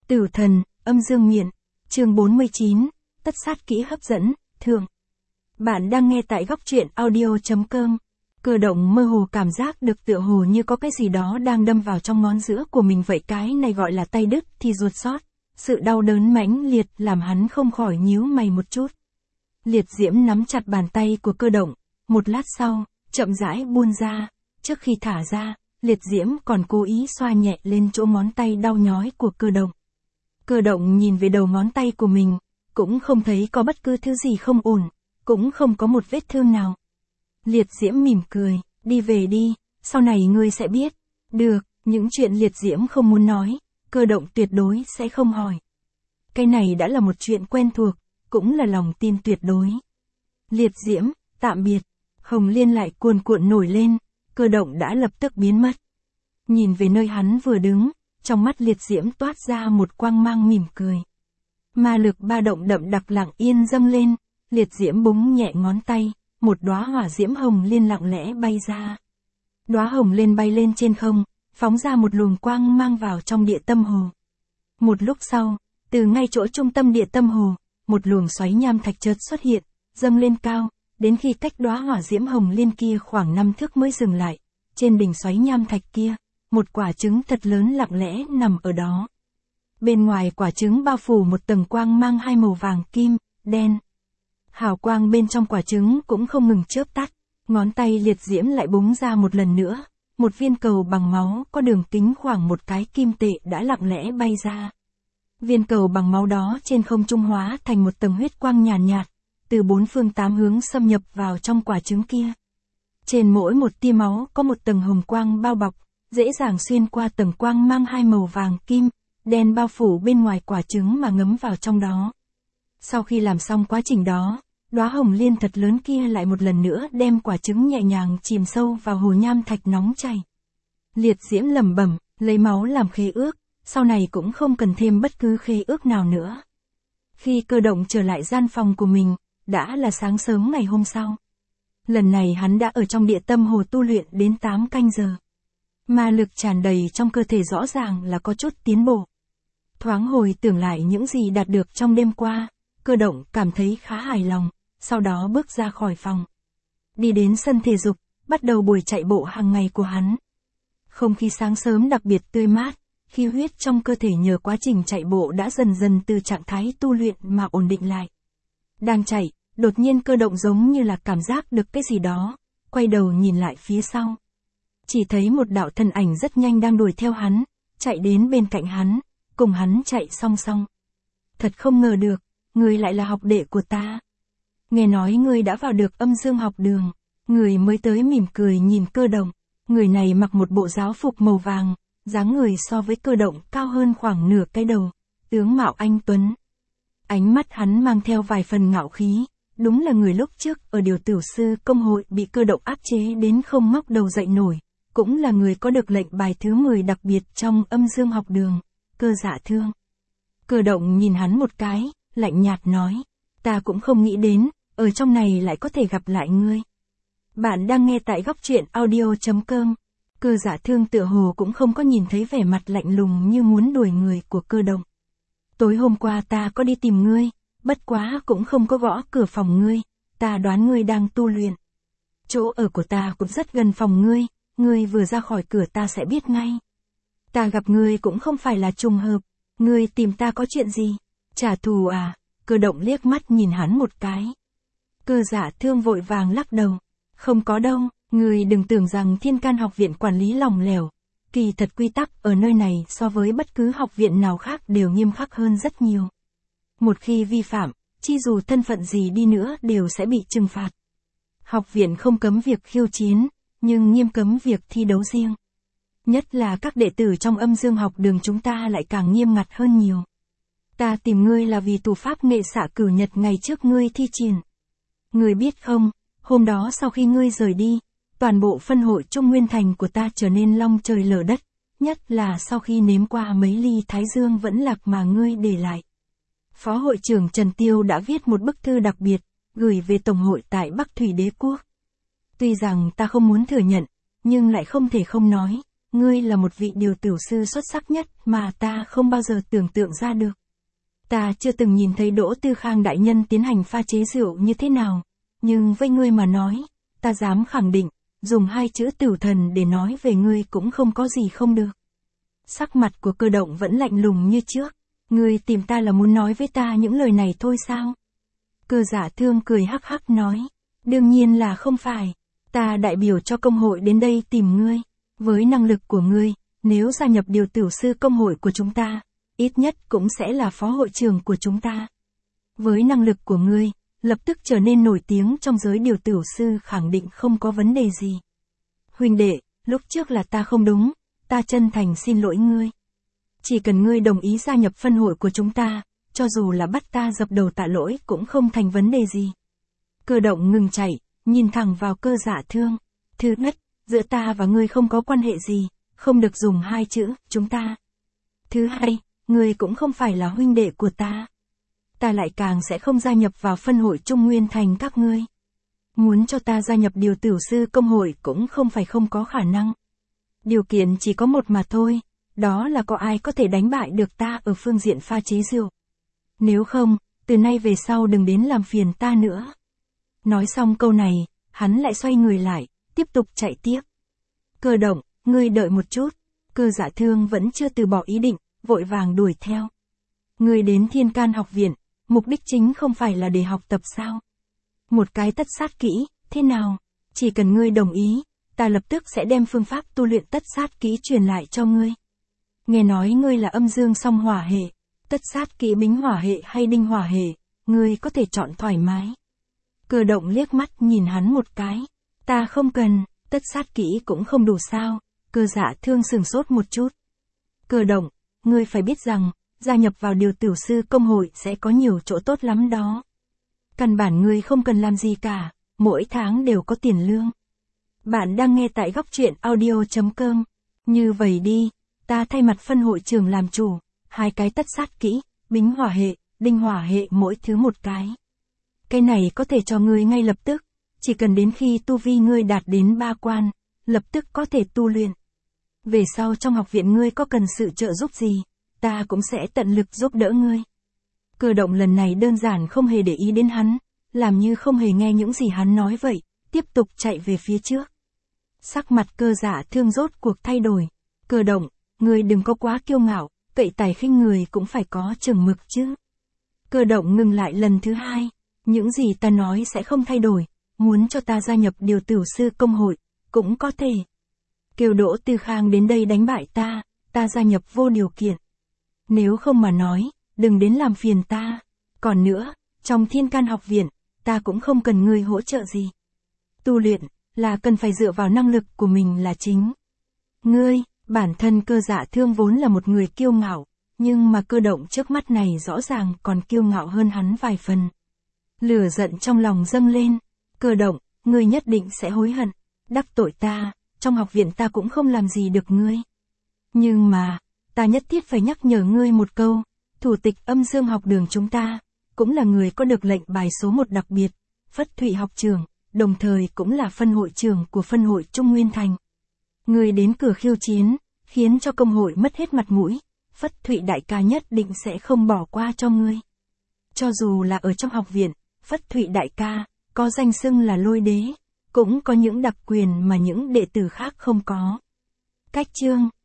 Tử thần, âm dương miện, chương 49, tất sát kỹ hấp dẫn, thường. Bạn đang nghe tại góc truyện audio.com. Cơ động mơ hồ cảm giác được tựa hồ như có cái gì đó đang đâm vào trong ngón giữa của mình vậy, cái này gọi là tay đứt thì ruột xót. Sự đau đớn mãnh liệt làm hắn không khỏi nhíu mày một chút. Liệt diễm nắm chặt bàn tay của cơ động, một lát sau, chậm rãi buông ra, trước khi thả ra, liệt diễm còn cố ý xoa nhẹ lên chỗ ngón tay đau nhói của cơ động. Cơ động nhìn về đầu ngón tay của mình, cũng không thấy có bất cứ thứ gì không ổn, cũng không có một vết thương nào. Liệt diễm mỉm cười, đi về đi, sau này ngươi sẽ biết. Được, những chuyện liệt diễm không muốn nói, cơ động tuyệt đối sẽ không hỏi. Cái này đã là một chuyện quen thuộc, cũng là lòng tin tuyệt đối. Liệt diễm, tạm biệt. Hồng liên lại cuồn cuộn nổi lên, cơ động đã lập tức biến mất. Nhìn về nơi hắn vừa đứng, trong mắt liệt diễm toát ra một quang mang mỉm cười. Ma lực ba động đậm đặc lặng yên dâng lên, liệt diễm búng nhẹ ngón tay, một đóa hỏa diễm hồng liên lặng lẽ bay ra. Đóa hồng liên bay lên trên không, phóng ra một luồng quang mang vào trong địa tâm hồ. Một lúc sau, từ ngay chỗ trung tâm địa tâm hồ, một luồng xoáy nham thạch chợt xuất hiện, dâng lên cao, đến khi cách đóa hỏa diễm hồng liên kia khoảng 5 thước mới dừng lại. Trên đỉnh xoáy nham thạch kia, một quả trứng thật lớn lặng lẽ nằm ở đó. Bên ngoài quả trứng bao phủ một tầng quang mang hai màu vàng kim, đen. Hào quang bên trong quả trứng cũng không ngừng chớp tắt, ngón tay liệt diễm lại búng ra một lần nữa, một viên cầu bằng máu có đường kính khoảng một cái kim tệ đã lặng lẽ bay ra. Viên cầu bằng máu đó trên không trung hóa thành một tầng huyết quang nhàn nhạt, từ bốn phương tám hướng xâm nhập vào trong quả trứng kia. Trên mỗi một tia máu có một tầng hồng quang bao bọc, dễ dàng xuyên qua tầng quang mang hai màu vàng kim, đen bao phủ bên ngoài quả trứng mà ngấm vào trong đó. Sau khi làm xong quá trình đó, đóa hồng liên thật lớn kia lại một lần nữa đem quả trứng nhẹ nhàng chìm sâu vào hồ nham thạch nóng chảy. Liệt diễm lẩm bẩm, lấy máu làm khế ước, sau này cũng không cần thêm bất cứ khế ước nào nữa. Khi cơ động trở lại gian phòng của mình, đã là sáng sớm ngày hôm sau. Lần này hắn đã ở trong địa tâm hồ tu luyện đến 8 canh giờ. Ma lực tràn đầy trong cơ thể rõ ràng là có chút tiến bộ. Thoáng hồi tưởng lại những gì đạt được trong đêm qua, cơ động cảm thấy khá hài lòng, sau đó bước ra khỏi phòng. Đi đến sân thể dục, bắt đầu buổi chạy bộ hàng ngày của hắn. Không khí sáng sớm đặc biệt tươi mát, khí huyết trong cơ thể nhờ quá trình chạy bộ đã dần dần từ trạng thái tu luyện mà ổn định lại. Đang chạy, đột nhiên cơ động giống như là cảm giác được cái gì đó, quay đầu nhìn lại phía sau. Chỉ thấy một đạo thân ảnh rất nhanh đang đuổi theo hắn, chạy đến bên cạnh hắn, cùng hắn chạy song song. Thật không ngờ được, ngươi lại là học đệ của ta. Nghe nói ngươi đã vào được âm dương học đường, người mới tới mỉm cười nhìn cơ động. Người này mặc một bộ giáo phục màu vàng, dáng người so với cơ động cao hơn khoảng nửa cái đầu, tướng mạo anh tuấn. Ánh mắt hắn mang theo vài phần ngạo khí, đúng là người lúc trước ở điều tử sư công hội bị cơ động áp chế đến không ngóc đầu dậy nổi, cũng là người có được lệnh bài thứ 10 đặc biệt trong âm dương học đường, Cơ Dạ Thương. Cơ động nhìn hắn một cái, lạnh nhạt nói, ta cũng không nghĩ đến, ở trong này lại có thể gặp lại ngươi. Bạn đang nghe tại góc truyện audio.com. Cơ Dạ Thương tựa hồ cũng không có nhìn thấy vẻ mặt lạnh lùng như muốn đuổi người của cơ động. Tối hôm qua ta có đi tìm ngươi, bất quá cũng không có gõ cửa phòng ngươi, ta đoán ngươi đang tu luyện. Chỗ ở của ta cũng rất gần phòng ngươi vừa ra khỏi cửa ta sẽ biết ngay. Ta gặp ngươi cũng không phải là trùng hợp, ngươi tìm ta có chuyện gì? Trả thù à? Cơ động liếc mắt nhìn hắn một cái. Cơ Dạ Thương vội vàng lắc đầu. Không có đâu, ngươi đừng tưởng rằng Thiên Can học viện quản lý lỏng lẻo. Kỳ thật quy tắc ở nơi này so với bất cứ học viện nào khác đều nghiêm khắc hơn rất nhiều. Một khi vi phạm, chi dù thân phận gì đi nữa đều sẽ bị trừng phạt. Học viện không cấm việc khiêu chiến, nhưng nghiêm cấm việc thi đấu riêng. Nhất là các đệ tử trong âm dương học đường chúng ta lại càng nghiêm ngặt hơn nhiều. Ta tìm ngươi là vì thủ pháp nghệ xạ cửu nhật ngày trước ngươi thi triển. Ngươi biết không, hôm đó sau khi ngươi rời đi, toàn bộ phân hội Trung Nguyên Thành của ta trở nên long trời lở đất, nhất là sau khi nếm qua mấy ly thái dương vẫn lạc mà ngươi để lại. Phó hội trưởng Trần Tiêu đã viết một bức thư đặc biệt, gửi về Tổng hội tại Bắc Thủy Đế Quốc. Tuy rằng ta không muốn thừa nhận, nhưng lại không thể không nói, ngươi là một vị điều tử sư xuất sắc nhất mà ta không bao giờ tưởng tượng ra được. Ta chưa từng nhìn thấy Đỗ Tư Khang đại nhân tiến hành pha chế rượu như thế nào, nhưng với ngươi mà nói, ta dám khẳng định, dùng hai chữ Tửu Thần để nói về ngươi cũng không có gì không được. Sắc mặt của Cơ Động vẫn lạnh lùng như trước. Ngươi tìm ta là muốn nói với ta những lời này thôi sao? Cơ Dạ Thương cười hắc hắc nói. Đương nhiên là không phải. Ta đại biểu cho công hội đến đây tìm ngươi. Với năng lực của ngươi, nếu gia nhập điều tử sư công hội của chúng ta, ít nhất cũng sẽ là phó hội trưởng của chúng ta. Với năng lực của ngươi, lập tức trở nên nổi tiếng trong giới điều tử sư khẳng định không có vấn đề gì. Huynh đệ, lúc trước là ta không đúng, ta chân thành xin lỗi ngươi. Chỉ cần ngươi đồng ý gia nhập phân hội của chúng ta, cho dù là bắt ta dập đầu tạ lỗi cũng không thành vấn đề gì. Cơ Động ngừng chạy, nhìn thẳng vào Cơ Dạ Thương. Thứ nhất, giữa ta và ngươi không có quan hệ gì, không được dùng hai chữ, chúng ta. Thứ hai, ngươi cũng không phải là huynh đệ của ta. Ta lại càng sẽ không gia nhập vào phân hội Trung Nguyên Thành các ngươi. Muốn cho ta gia nhập điều tử sư công hội cũng không phải không có khả năng. Điều kiện chỉ có một mà thôi, đó là có ai có thể đánh bại được ta ở phương diện pha chế rượu. Nếu không, từ nay về sau đừng đến làm phiền ta nữa. Nói xong câu này, hắn lại xoay người lại, tiếp tục chạy tiếp. Cơ Động, ngươi đợi một chút. Cơ Dạ Thương vẫn chưa từ bỏ ý định, vội vàng đuổi theo. Ngươi đến Thiên Can học viện, mục đích chính không phải là để học tập sao? Một cái tất sát kỹ, thế nào? Chỉ cần ngươi đồng ý, ta lập tức sẽ đem phương pháp tu luyện tất sát kỹ truyền lại cho ngươi. Nghe nói ngươi là âm dương song hỏa hệ, tất sát kỹ bính hỏa hệ hay đinh hỏa hệ, ngươi có thể chọn thoải mái. Cơ Động liếc mắt nhìn hắn một cái. Ta không cần, tất sát kỹ cũng không đủ sao? Cơ Dạ Thương sửng sốt một chút. Cơ Động, ngươi phải biết rằng, gia nhập vào điều tử sư công hội sẽ có nhiều chỗ tốt lắm đó. Căn bản ngươi không cần làm gì cả, mỗi tháng đều có tiền lương. Bạn đang nghe tại góc truyện audio.com. Như vậy đi, ta thay mặt phân hội trưởng làm chủ, hai cái tất sát kỹ, bính hỏa hệ, đinh hỏa hệ mỗi thứ một cái. Cái này có thể cho ngươi ngay lập tức, chỉ cần đến khi tu vi ngươi đạt đến 3 quan, lập tức có thể tu luyện. Về sau trong học viện ngươi có cần sự trợ giúp gì, ta cũng sẽ tận lực giúp đỡ ngươi. Cơ Động lần này đơn giản không hề để ý đến hắn, làm như không hề nghe những gì hắn nói vậy, tiếp tục chạy về phía trước. Sắc mặt Cơ Dạ Thương rốt cuộc thay đổi. Cơ Động, ngươi đừng có quá kiêu ngạo, cậy tài khinh người cũng phải có chừng mực chứ. Cơ Động ngừng lại lần thứ hai. Những gì ta nói sẽ không thay đổi, muốn cho ta gia nhập điều tử sư công hội, cũng có thể. Kêu Đỗ Tư Khang đến đây đánh bại ta gia nhập vô điều kiện. Nếu không mà nói, đừng đến làm phiền ta. Còn nữa, trong Thiên Can học viện, ta cũng không cần ngươi hỗ trợ gì. Tu luyện, là cần phải dựa vào năng lực của mình là chính. Ngươi, bản thân Cơ Dạ Thương vốn là một người kiêu ngạo, nhưng mà Cơ Động trước mắt này rõ ràng còn kiêu ngạo hơn hắn vài phần. Lửa giận trong lòng dâng lên. Cơ Động, ngươi nhất định sẽ hối hận. Đắc tội ta, trong học viện ta cũng không làm gì được ngươi. Nhưng mà, ta nhất thiết phải nhắc nhở ngươi một câu. Thủ tịch âm dương học đường chúng ta, cũng là người có được lệnh bài số 1 đặc biệt, Phất Thụy học trưởng, đồng thời cũng là phân hội trưởng của phân hội Trung Nguyên Thành. Ngươi đến cửa khiêu chiến, khiến cho công hội mất hết mặt mũi, Phất Thụy đại ca nhất định sẽ không bỏ qua cho ngươi. Cho dù là ở trong học viện, Phất Thụy đại ca, có danh xưng là lôi đế, cũng có những đặc quyền mà những đệ tử khác không có. Cách chương